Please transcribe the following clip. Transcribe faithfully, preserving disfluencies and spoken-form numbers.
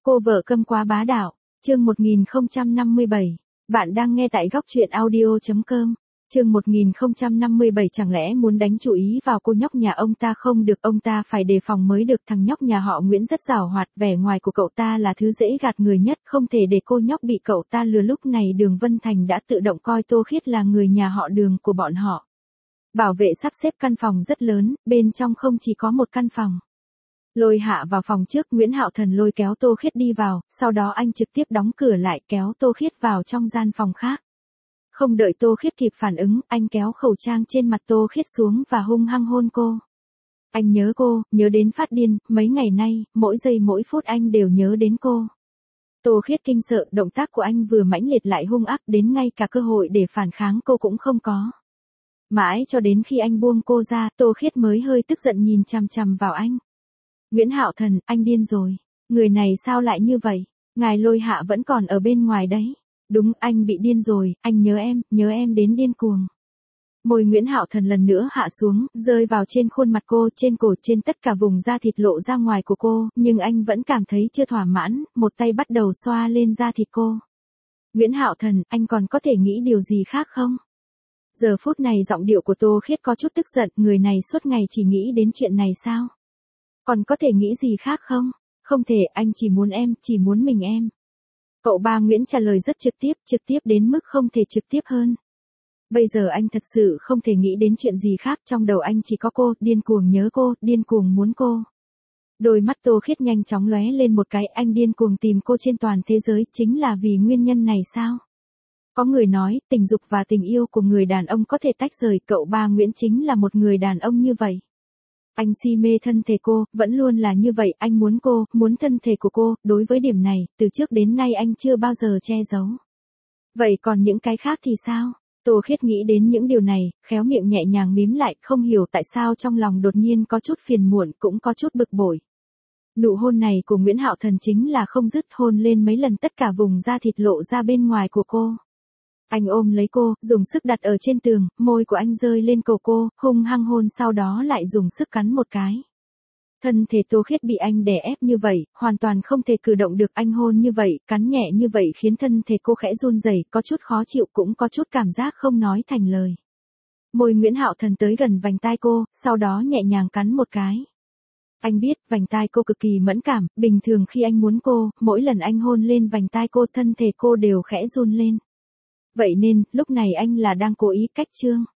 Cô vợ câm quá bá đạo, chương một nghìn không trăm năm mươi bảy. Bạn đang nghe tại góc truyện audio chấm com. Chương một nghìn không trăm năm mươi bảy, chẳng lẽ muốn đánh chú ý vào cô nhóc nhà ông ta không được, ông ta phải đề phòng mới được. Thằng nhóc nhà họ Nguyễn rất giàu hoạt, vẻ ngoài của cậu ta là thứ dễ gạt người nhất, không thể để cô nhóc bị cậu ta lừa. Lúc này Đường Vân Thành đã tự động coi Tô Khiết là người nhà họ Đường của bọn họ. Bảo vệ sắp xếp căn phòng rất lớn, bên trong không chỉ có một căn phòng. Lôi Hạ vào phòng trước, Nguyễn Hạo Thần lôi kéo Tô Khiết đi vào, sau đó anh trực tiếp đóng cửa lại, kéo Tô Khiết vào trong gian phòng khác. Không đợi Tô Khiết kịp phản ứng, anh kéo khẩu trang trên mặt Tô Khiết xuống và hung hăng hôn cô. Anh nhớ cô, nhớ đến phát điên, mấy ngày nay, mỗi giây mỗi phút anh đều nhớ đến cô. Tô Khiết kinh sợ, động tác của anh vừa mãnh liệt lại hung ác, đến ngay cả cơ hội để phản kháng cô cũng không có. Mãi cho đến khi anh buông cô ra, Tô Khiết mới hơi tức giận nhìn chằm chằm vào anh. Nguyễn Hạo Thần, anh điên rồi. Người này sao lại như vậy? Ngài Lôi Hạ vẫn còn ở bên ngoài đấy. Đúng, anh bị điên rồi, anh nhớ em, nhớ em đến điên cuồng. Môi Nguyễn Hạo Thần lần nữa hạ xuống, rơi vào trên khuôn mặt cô, trên cổ, trên tất cả vùng da thịt lộ ra ngoài của cô, nhưng anh vẫn cảm thấy chưa thỏa mãn, một tay bắt đầu xoa lên da thịt cô. Nguyễn Hạo Thần, anh còn có thể nghĩ điều gì khác không? Giờ phút này giọng điệu của Tô Khiết có chút tức giận, người này suốt ngày chỉ nghĩ đến chuyện này sao? Còn có thể nghĩ gì khác không? Không thể, anh chỉ muốn em, chỉ muốn mình em. Cậu ba Nguyễn trả lời rất trực tiếp, trực tiếp đến mức không thể trực tiếp hơn. Bây giờ anh thật sự không thể nghĩ đến chuyện gì khác, trong đầu anh chỉ có cô, điên cuồng nhớ cô, điên cuồng muốn cô. Đôi mắt Tô Khiết nhanh chóng lóe lên một cái, anh điên cuồng tìm cô trên toàn thế giới, chính là vì nguyên nhân này sao? Có người nói, tình dục và tình yêu của người đàn ông có thể tách rời, cậu ba Nguyễn chính là một người đàn ông như vậy. Anh si mê thân thể cô, vẫn luôn là như vậy, anh muốn cô, muốn thân thể của cô, đối với điểm này, từ trước đến nay anh chưa bao giờ che giấu. Vậy còn những cái khác thì sao? Tô Khiết nghĩ đến những điều này, khéo miệng nhẹ nhàng mím lại, không hiểu tại sao trong lòng đột nhiên có chút phiền muộn, cũng có chút bực bội. Nụ hôn này của Nguyễn Hạo Thần chính là không dứt, hôn lên mấy lần tất cả vùng da thịt lộ ra bên ngoài của cô. Anh ôm lấy cô, dùng sức đặt ở trên tường, môi của anh rơi lên cổ cô, hung hăng hôn, sau đó lại dùng sức cắn một cái. Thân thể Tô Khiết bị anh đè ép như vậy, hoàn toàn không thể cử động được, anh hôn như vậy, cắn nhẹ như vậy khiến thân thể cô khẽ run rẩy, có chút khó chịu, cũng có chút cảm giác không nói thành lời. Môi Nguyễn Hạo Thần tới gần vành tai cô, sau đó nhẹ nhàng cắn một cái. Anh biết, vành tai cô cực kỳ mẫn cảm, bình thường khi anh muốn cô, mỗi lần anh hôn lên vành tai cô, thân thể cô đều khẽ run lên. Vậy nên, lúc này anh là đang cố ý cách chương.